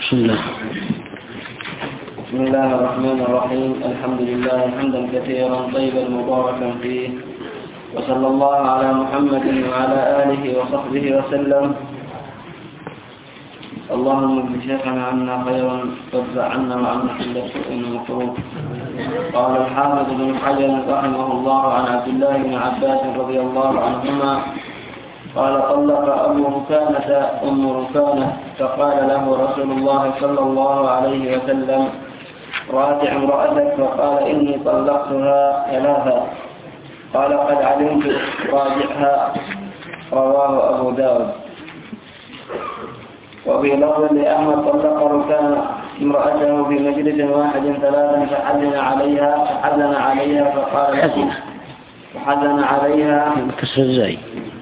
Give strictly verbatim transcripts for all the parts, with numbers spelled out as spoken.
بسم الله. بسم الله الرحمن الرحيم. الحمد لله حمدا كثيرا طيبا مباركا فيه، وصلى الله على محمد وعلى آله وصحبه وسلم. اللهم اجزي شيخنا عنا خيرا وادفع عنا وعنا كل سوء ومكروه. قال الحافظ بن حجر رحمه الله عن عبد الله بن عباس رضي الله عنهما قال: طلق أبو ركانة أم ركانة، فقال له رسول الله صلى الله عليه وسلم: راجع امرأتك، فقال: إني طلقتها ثلاثا. قال: قد علمت، راجعها. رواه أبو داود. وفي لفظ لأحمد: طلق ركانة امرأته في مجلس واحد ثلاثا فحزن عليها فحزن عليها فقال حزن فحزن عليها كسر الزاي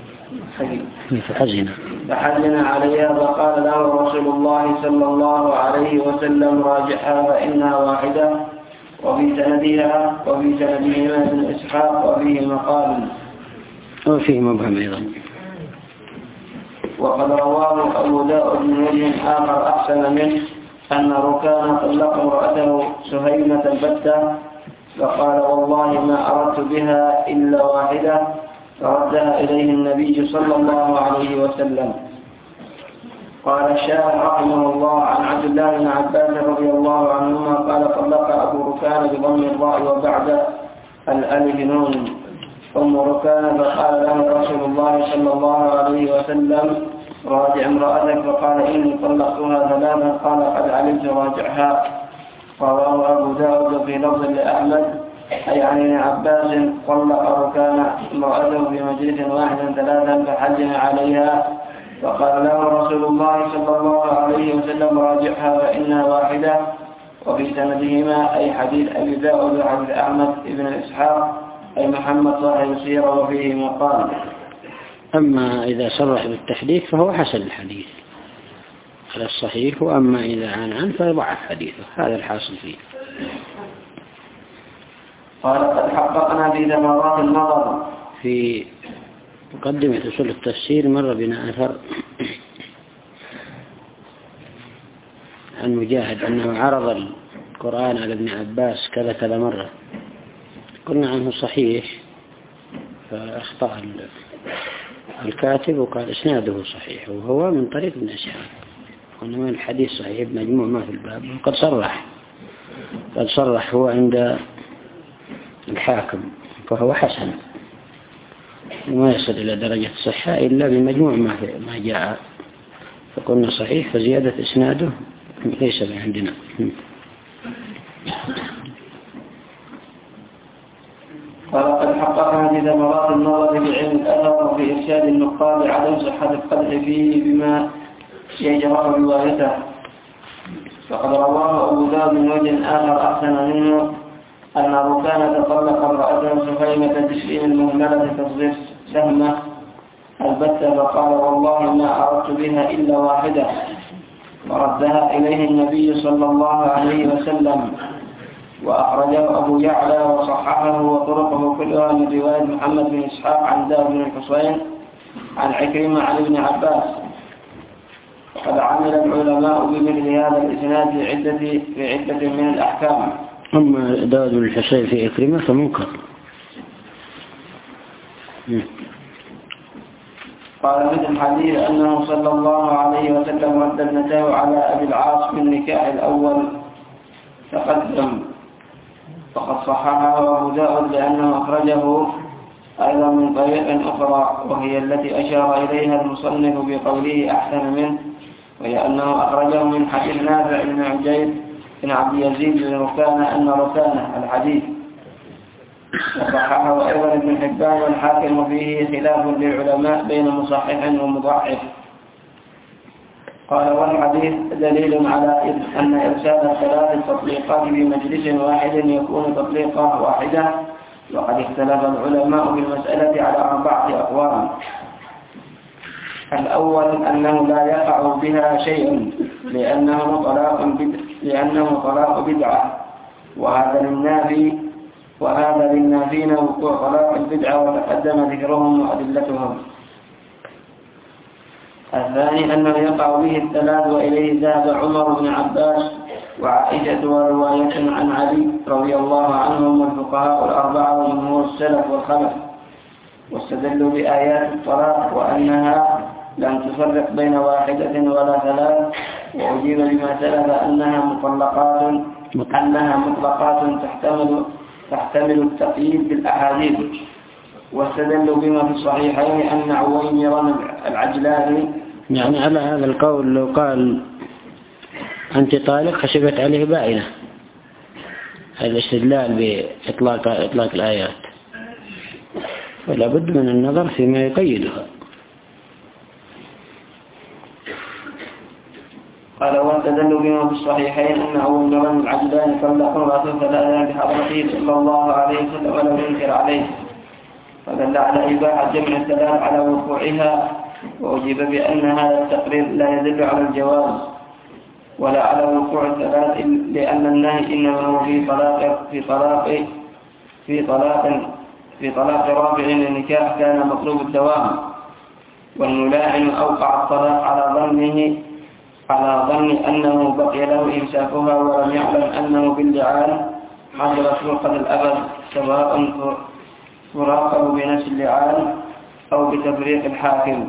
فحزن فحزن عليها فقال له رسول الله صلى الله عليه وسلم: راجعها فإنها واحدة. وفي سندها وفي سندهما ابن إسحاق وفيه مقال وفيه مبهم أيضا. وقد رواه أبو داود من وجه آخر أحسن منه أن ركان طلق امرأته سهيمة البتة، فقال: والله ما أردت بها إلا واحدة، فردها إليه النبي صلى الله عليه وسلم. قال الشاعر رحمه الله عن عبد الله بن عباس رضي الله عنهما قال: طلق أبو ركان بضم الراء وبعد الألف نون أم ركان، فقال له رسول الله صلى الله عليه وسلم: راجع امرأتك، فقال: إني طلقتها ثلاثا. قال: قد علمت، راجعها. رواه أبو داود في لفظ لأحمد أي عن ابن عباس: طلق ركان امرأته في مجلس واحد ثلاثا فحزن عليها، فقال له رسول الله صلى الله عليه وسلم: راجعها فإنها واحدة. وفي سندهما أي حديث أبي داود وحديث أحمد بن إسحاق أي محمد صاحب السيرة وفيه مقال. أما إذا صرح بالتحديث فهو حسن الحديث على الصحيح، وأما إذا عن عن فيضعف حديثه. هذا الحاصل فيه. قال: قد حققنا في ثمرات النظر. في مقدمة أصول التفسير مر بنا أثر عن مجاهد أنه عرض القرآن على ابن عباس كذا كذا مرة، قلنا عنه صحيح فأخطأ الكاتب وقال إسناده صحيح وهو من طريق ابن إسحاق، قلنا من الحديث صحيح مجموع ما في الباب. وقد صرح قد صرح هو عند الحاكم فهو حسن وما يصل إلى درجة الصحة إلا بمجموع ما, ما جاء، فقلنا صحيح، فزيادة إسناده ليس عندنا. قال: قد حققنا في ثمرات النظر بعلم الأثر وفي إرشاد النقاد عدم صحة القدح فيه بما يجرح روايته. فقد رواه أبو داود من وجه آخر أحسن منه أن ركانة طلق امرأته سهيمة تسليم المهملة تصغير سهمة البتة، فقال: والله ما أردت بها إلا واحدة، وردها إليه النبي صلى الله عليه وسلم. وأخرجه أبو يعلى وصححه وطرقه كلها من رواية محمد بن إسحاق عن داود بن الحصين عن عكرمة عن ابن عباس. وقد عمل العلماء بمثل هذا الإسناد في عدة في عدة من الأحكام. أما داود بن الحصين في عكرمة فمنكر. قال مثل حديث أنه صلى الله عليه وسلم رد ابنته على أبي العاص في النكاح الأول تقدم، فقد صححه أبو داود لأنه أخرجه أيضا من طريق أخرى وهي التي أشار إليها المصنف بقوله أحسن منه، وهي أنه أخرجه من حديث نافع بن عجيب بن عبد يزيد بن ركانة أن ركانة الحديث، وصححه أيضا ابن حبان والحاكم، وفيه خلاف للعلماء بين مصحح ومضعف. قال: والحديث دليل على أن إرسال الثلاث التطليقات في مجلس واحد يكون تطليقة واحدة. وقد اختلف العلماء في المسألة على أربعة أقوال. الأول أنه لا يقع بها شيء لأنه طلاق بدعة لأنه طلاق بدعة وهذا للنافي وهذا للنافين وقوع طلاق البدعة وتقدم ذكرهم وأدلتهم. الثاني أنه يقع به الثلاث، وإليه ذهب عمر بن عباس وعائشة ورواية عن علي رضي الله عنهم والفقهاء الأربعة وجمهور السلف والخلف، واستدلوا بآيات الطلاق وأنها لم تفرق بين واحدة ولا ثلاث، وأجيب بما سلف أنها مطلقات أنها مطلقات تحتمل تحتمل التقييد بالأحاديث، واستدلوا بما في الصحيحين أن عويمر العجلاني. يعني على هذا القول لو قال أنت طالق خشبت عليه بائنة، الاستدلال بإطلاق إطلاق الآيات، فلا بد من النظر فيما يقيدها. قال واستدلوا بما في الصحيحين أن عويمر العجلاني طلق امرأته ثلاثا بحضرته صلى الله عليه وسلم ولم ينكر عليه، فدل على إباحة جمع الثلاث على وقوعها، وأجيب بأن هذا التقرير لا يدل على الجواز ولا على وقوع الثلاث، لأن النهي إنما هو في طلاق في طلاق في طلاق في طلاق رابع للنكاح كان مطلوب الدوام، والملاعن أوقع الطلاق على ظنه على ظن أنه بقي له إمساكها ولم يعلم أنه باللعان حصلت فرقة الأبد، سواء تراقب بنفس اللعان أو بتفريق الحاكم.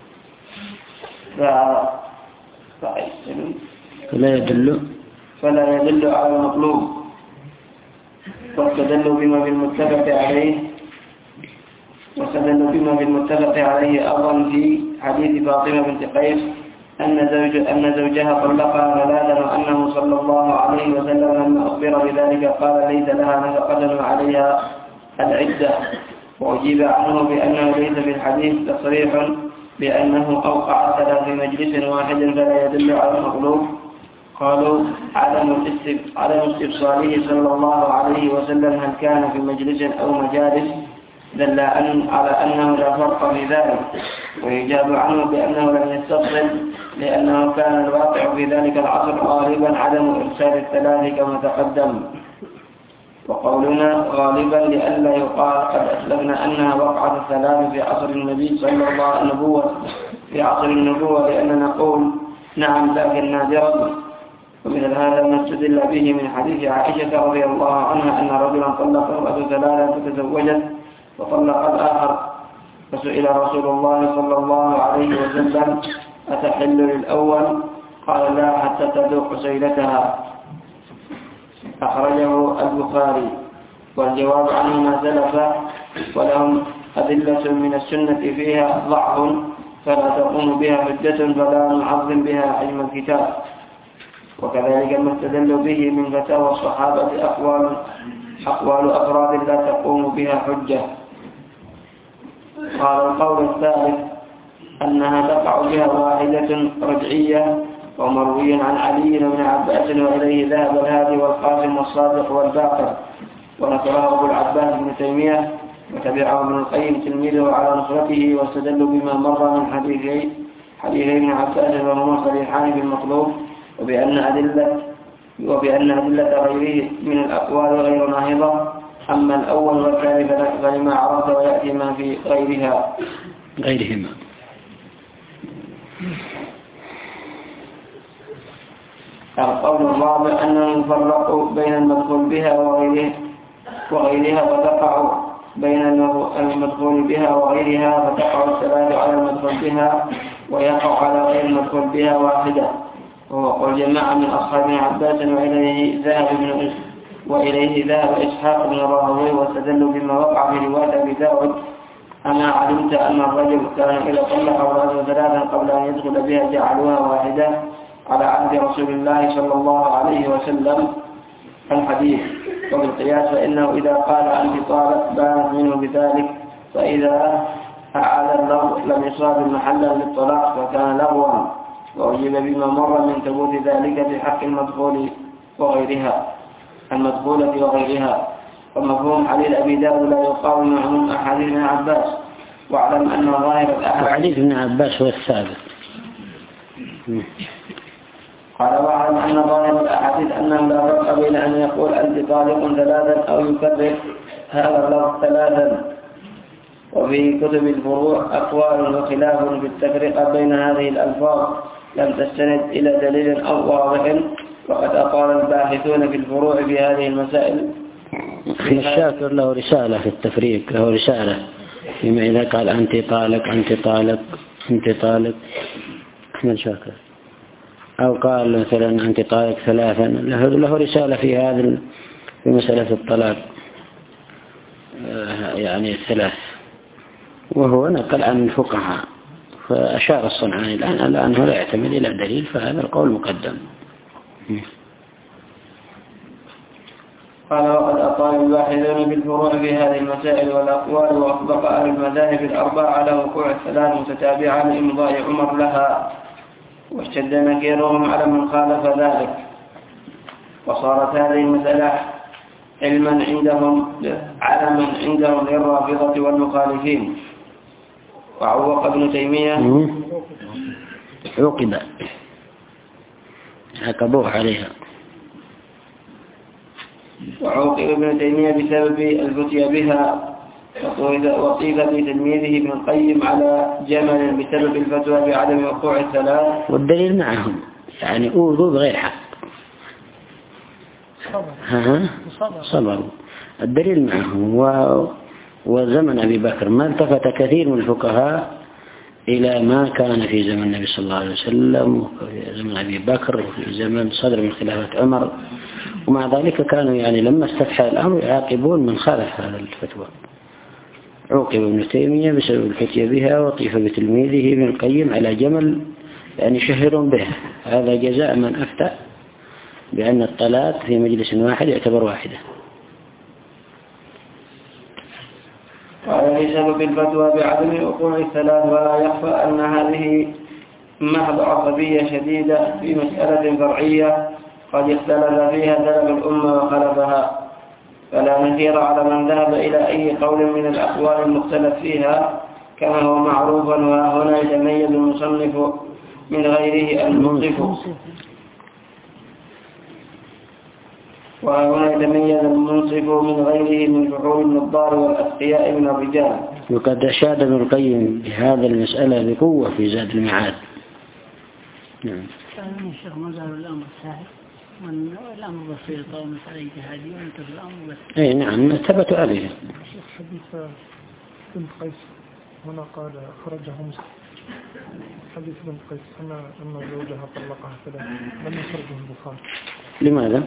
فلا يدل فلا يدل على المطلوب. واستدلوا بما بالمتفق عليه واستدلوا بما بالمتفق عليه أيضا في حديث فاطمة بنت قيس أن زوج أن زوجها طلقها ثلاثا، وأنه صلى الله عليه وسلم لما أخبر بذلك قال ليس لها نفقة وعليها العدة، وأجيب عنه بأنه ليس في الحديث تصريح بأنه أوقع الثلاث في مجلس واحد فلا يدل على المطلوب. قالوا عدم استفصاله صلى الله عليه وسلم هل كان في مجلس أو مجالس دل على أنه لا فرق في ذلك، ويجاب عنه بأنه لم يستفصل لأنه كان الواقع في ذلك العصر غالبا عدم إرسال الثلاث كما تقدم. وقولنا غالبا لئلا يقال قد أسلفنا أنها وقعت الثلاث في عصر النبي صلى الله عليه وسلم في عصر النبوة، لأننا نقول نعم لكن نادرا. ومن هذا ما استدل به من حديث عائشة رضي الله عنها أن رجلا طلق امرأة ثلاثا فتزوجت وطلق الآخر، فسئل رسول الله صلى الله عليه وسلم أتحل للأول؟ قال لا حتى تذوق سيلتها، أخرجه البخاري. والجواب عنه ما سلف، ولهم أدلة من السنة فيها ضعف فلا تقوم بها حجة فلا نعظم بها حجم الكتاب. وكذلك ما استدل به من فتاوى الصحابة أقوال أقوال أفراد لا تقوم بها حجة. قال القول الثالث أنها تقع بها واحدة رجعية، ومروي عن علي بن عباس وإليه ذهب الهادي والقاسم والصادق والباقر، ونصره أبو العباس بن تيمية، وتبعه ابن القيم تلميذه على نصرته، واستدلوا بما مر من حديثي حديثي ابن عباس وهما صريحان في المطلوب، وبأن أدلة وبأن أدلة غيره من الأقوال غير ناهضة. أما الأول والثاني فلما عرفت ويأتي ما في غيرها غيرهما. القول الرابع أنه يفرق بين المدخول بها وغيره وغيرها فتقع بين المدخول بها وغيرها فتقع الثلاث على المدخول بها ويقع على غير المدخول بها واحدة، وهو قول جماعة من أصحاب ابن عباس وإليه ذهب ابن وإليه ذهب إسحاق بن راهويه، واستدلوا بما وقع في رواية أبي داود أما علمت أن الرجل كان إذا طلق امرأته ثلاثا قبل أن يدخل بها جعلوها واحدة على عهد رسول الله صلى الله عليه وسلم الحديث. وبالقياس فإنه إذا قال أنت طالق بانت منه بذلك، فإذا أعاد اللفظ لم يصاب محلا للطلاق فكان لغوا. وأجيب بما مر من ثبوت ذلك في حق المدخول وغيرها المدخولة وغيرها. ومفهوم حديث أبي داود لا يقاوم عموم أحاديث ابن عباس، واعلم أن ظاهر الأحاديث وحديث ابن عباس هو الثابت. قال واعلم أن ظاهر الأحاديث أنه لا فرق بين أن يقول أنت طالق ثلاثا أو يكرر هذا اللفظ ثلاثا، وفي كتب الفروع أقوال وخلاف بالتفرقة بين هذه الألفاظ لم تستند إلى دليل أو واضح، وقد أقال الباحثون في الفروع في هذه المسائل. الشاكر له رسالة في التفريق، له رسالة فيما إذا قال أنت طالق أنت طالق أنت طالق أحمد شاكر، أو قال مثلا أنت طالق ثلاثا، له رسالة في هذا في مسألة الطلاق يعني الثلاث، وهو نقل عن الفقهاء. فأشار الصنعاني الآن على أنه لا يعتمد إلى دليل، فهذا القول مقدم. قال وقد أطال الباحثون بالفروع في هذه المسائل والأقوال، وأطبق أهل المذاهب الأربعة على وقوع الثلاث متتابعة لإمضاء عمر لها، واشتد نكيرهم على من خالف ذلك، وصارت هذه المسألة علما عندهم علما عندهم للرافضة والمخالفين. وعوق ابن تيمية عوقب عقبوه عليها وعوقب ابن تيمية بسبب الفتيا بها، وقيل في تلميذه ابن القيم على جمل بسبب الفتوى بعدم وقوع الثلاث. والدليل معهم يعني أوذوا بغير حق، ها صبروا، الدليل معهم. و... وزمن أبي بكر ما التفت كثير من الفقهاء إلى ما كان في زمن النبي صلى الله عليه وسلم، وفي زمن أبي بكر، وفي زمن صدر من خلافة عمر، ومع ذلك كانوا يعني لما استفتح الأمر يعاقبون من خالف هذا الفتوى. عوقب ابن تيمية بسبب الفتية بها، وطيف بتلميذه ابن القيم على جمل يعني شهر به، هذا جزاء من أفتى بأن الطلاق في مجلس واحد يعتبر واحدة. قال بسبب الفتوى بعدم وقوع الثلاث، ولا يخفى أن هذه محض عصبية شديدة في مسألة فرعية قد اختلف فيها سلف الأمة وخلفها، فلا نثير على من ذهب إلى أي قول من الأقوال المختلف فيها كما هو معروف. وهنا يتميز المصنف من غيره المنصف وهنا يتميز المنصف من غيره من فحول النضار والأتقياء من الرجال. وقد أشاد ابن القيم بهذا المسألة بقوة في زاد المعاد. نعم. كان الشيخ مزار الأمر سهل والأمر بسيط ومسألة اجتهادية وانتهى الأمر بس. أي نعم ثبتوا عليه. الشيخ حديث بن قيس هنا قال خرجه مسلم، حديث بن قيس أن أن زوجها طلقها ثلاث لم يخرجه البخاري. لماذا؟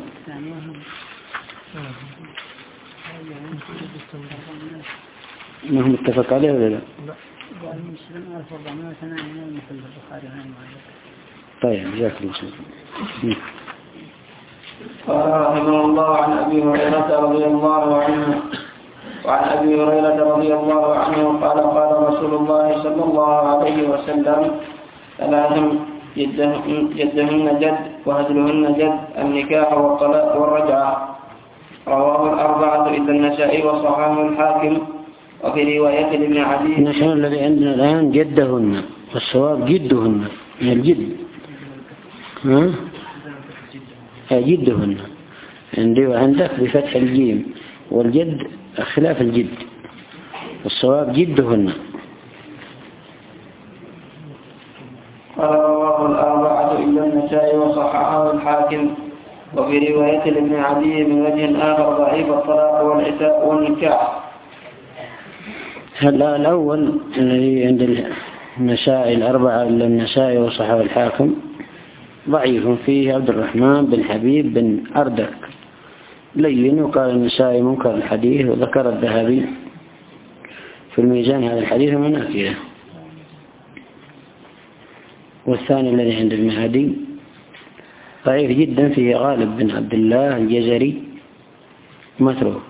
ما هم اتفق عليه ولا لا؟ لا. قال مسلم ألف وأربعمائة وثمانين مثل البخاري هنا المعلق. طيب جاك المسلم. قال رحمه الله عن أبي هريرة رضي الله عنه وعن أبي هريرة رضي الله عنه قال قال رسول الله صلى الله عليه وسلم ثلاث جدهن جد وهزلهن جد: النكاح والطلاق والرجعة. رواه الأربعة إلا النسائي وصححه الحاكم. وفي رواية ابن عدي نحن الذي عندنا الآن جدهن، والصواب جدهن من الجد، ها جدهن عندي وعندك بفتح الجيم، والجد خلاف الجد، والصواب جدهن. قال رواه الأربعة إلا النسائي وصححه الحاكم. وفي رواية ابن عدي من وجه آخر ضعيف: الطلاق والعتاق والنكاح. هلا الأول الذي عند النسائي الأربعة إلا النسائي وصححه الحاكم ضعيف، فيه عبد الرحمن بن حبيب بن أردك لين، وقال النسائي منكر الحديث، وذكر الذهبي في الميزان هذا الحديث مناكيره. والثاني الذي عند المهدي ضعيف جدا، فيه غالب بن عبد الله الجزري متروك.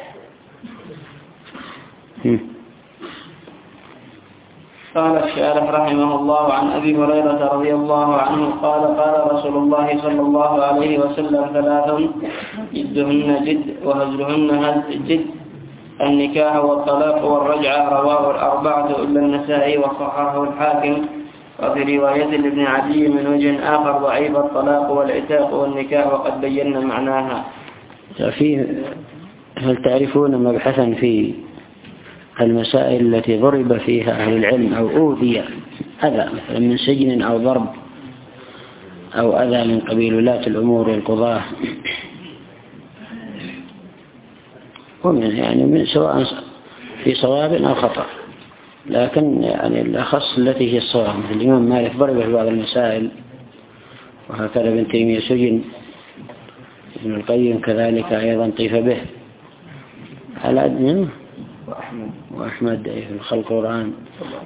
قال الشارح رحمه الله عن أبي هريرة رضي الله عنه قال قال رسول الله صلى الله عليه وسلم: ثلاث جدهن جد وهزلهن جد: النكاح والطلاق والرجعة. رواه الأربعة إلا النسائي وصححه الحاكم. وفي رواية لابن عدي من وجه آخر ضعيف: الطلاق والعتاق والنكاح، وقد بينا معناها. فيه هل تعرفون مبحثا في المسائل التي ضرب فيها أهل العلم أو أوذي أذى مثلا من سجن أو ضرب أو أذى من قبيل ولاة الأمور والقضاة، ومن يعني من سواء في صواب أو خطأ، لكن يعني الأخص التي هي الصواب. مثل الإمام مالك ضرب في بعض المسائل، وهكذا ابن تيمية سجن، ابن القيم كذلك أيضا طيف به على أدنى، وأحمد في الخلق والقرآن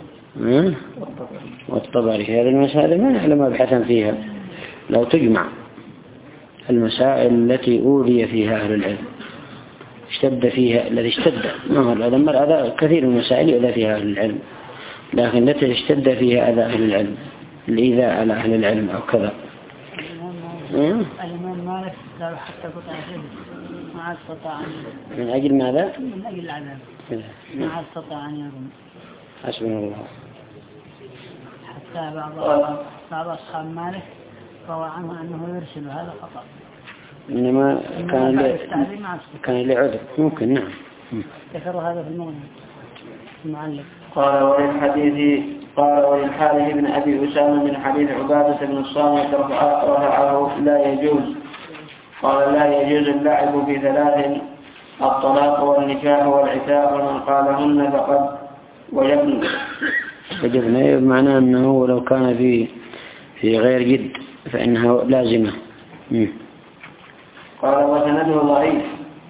والطبري. هذه المسائل ما نعلم أبحثا فيها، لو تجمع المسائل التي أوذي فيها أهل العلم اشتد فيها الذي اشتد ما هو الأذى، مر أذى كثير من المسائل يؤذى فيها أهل العلم، لكن التي اشتد فيها أذى أهل العلم، الإيذاء على أهل العلم أو كذا. الإمام مالك قالوا حتى قطع الرجل ما عاد استطاع من أجل ماذا؟ من أجل العذاب ما عاد استطاع أن يرمي. حسبنا الله. حتى بعض بعض أصحاب مالك روى عنه أنه يرسل، هذا خطأ. إنما كان ل... كان لعذر ممكن. نعم ذكروا هذا في المغني المعلق. قال وللحديث قال وللحارث بن أبي أسامة من حديث عبادة بن الصامت رفعه لا يجوز. قال لا يجوز اللعب في ثلاث: الطلاق والنكاح والعتاق، ومن قالهن فقد وجبن. وجبن بمعنى أنه لو كان في في غير جد فإنها لازمة. م. قال وسنده ضعيف.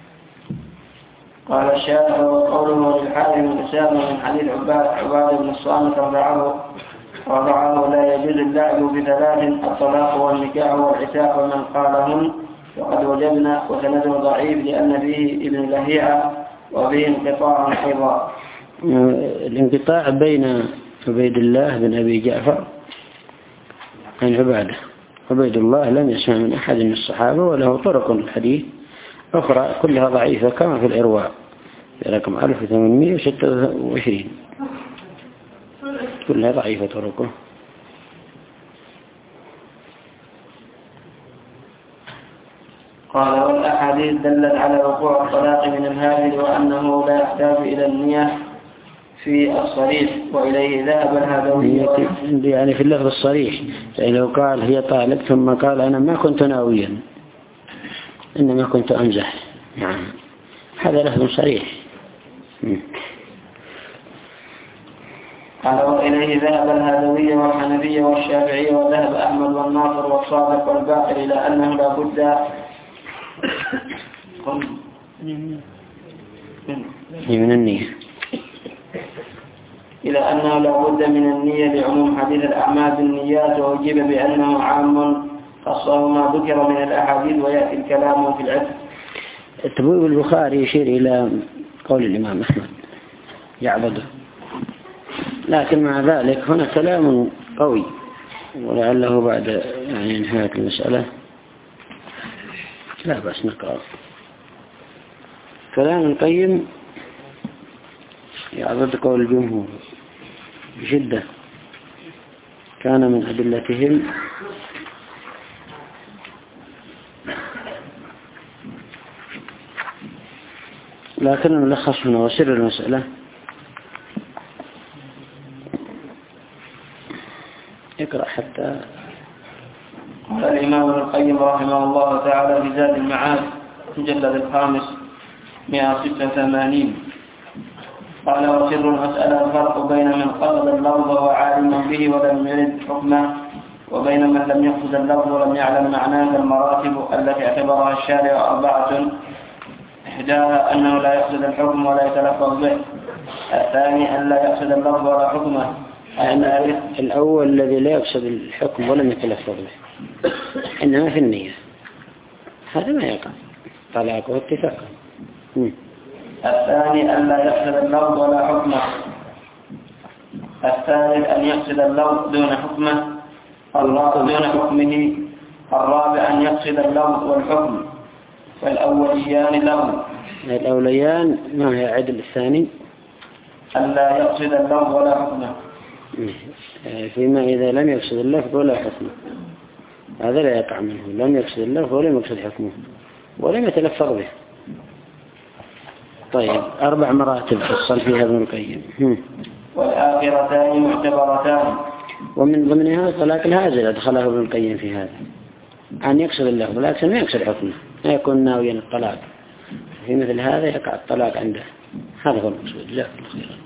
قال الشافعي وقوله للحارث بن أسامة من حديث عبادة بن الصامت رفعه رفعه لا يجوز اللعب في ثلاث: الطلاق والنكاح والعتاق، ومن قالهن فقد وجبنا. وسنده ضعيف لأن فيه ابن لهيعة وفيه انقطاع أيضا. الانقطاع بين عبيد الله بن أبي جعفر عن عبادة. عبيد الله لم يسمع من أحد من الصحابة، وله طرق الحديث أخرى كلها ضعيفة كما في الإرواء في رقم ألف وثمانمائة وستة وعشرين، كلها ضعيفة طرقه. قال والأحاديث دلت على وقوع الطلاق من الهاجر، وأنه لا يحتاج إلى النية في الصريح، وإليه ذهب الهدوية. يعني في اللفظ الصريح، لو قال هي طالق ثم قال أنا ما كنت ناويا إنما كنت أمزح، يعني هذا لفظ صريح. قال وإليه ذهب الهدوية والحنفية والشافعية، وذهب أحمد والناصر والصادق والباقر إلى أنه لا بد من النية إلى أنه لا بد من النية لعموم حديث الأعمال بالنيات، وأجيب بأنه عام خاصه ما ذكر من الأحاديث، ويأتي الكلام في العتق. التبويب البخاري يشير إلى قول الإمام أحمد يعبده، لكن مع ذلك هنا كلام قوي، ولعله بعد يعني نهاية المسألة لا بأس نقرأ. كلام قيم يعبد قول الجمهور بشدة، كان من أدلتهم لكن نلخص هنا وسر المسألة. اقرأ حتى. قال الإمام ابن القيم رحمه الله تعالى في زاد المعاد المجلد الخامس مئة وستة وثمانين قال وسر المسألة الفرق بين من قصد اللفظ وعالم به ولم يرد حكمه، وبين من لم يقصد اللفظ ولم يعلم معناه. المراتب التي اعتبرها الشارع أربعة: إحداها أنه لا يقصد الحكم ولا يتلفظ به. الثاني أن لا يقصد اللفظ ولا حكمه. يعني الأول الذي لا يقصد الحكم ولم يتلفظ به إنما في النية، هذا ما يقع طلاقه اتفاقا. الثاني أن لا يقصد اللفظ ولا حكمه. الثالث أن يقصد اللفظ دون حكمه الرابع دون حكمه. الرابع أن يقصد اللفظ والحكم، فالأوليان له. الأوليان ما هي عدل الثاني؟ أن لا يقصد اللفظ ولا حكمه، فيما إذا لم يقصد اللفظ ولا حكمه هذا لا يقع منه، لم يقصد اللفظ ولم يقصد حكمه ولم يتلفظ به. طيب أربع مراتب فصل فيها ابن القيم. والآخرتان معتبرتان. ومن ضمنها طلاق الهازل أدخله ابن القيم في هذا، أن يقصد اللفظ لكن ما يقصد حكمه، لا يكون ناويا الطلاق، في مثل هذا يقع الطلاق عنده. هذا هو المقصود. جزاك الله خيرا.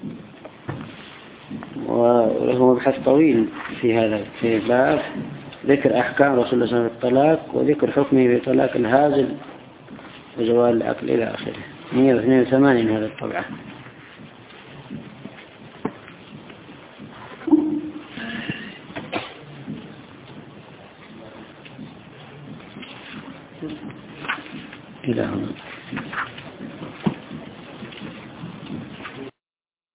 وله مبحث طويل في هذا في باب ذكر أحكام رسول الله صلى الله عليه وسلم في الطلاق وذكر حكمه في طلاق الهازل وزوال العقل إلى آخره. مئة واثنين وثمانين هذا الطبعة. إلى هنا.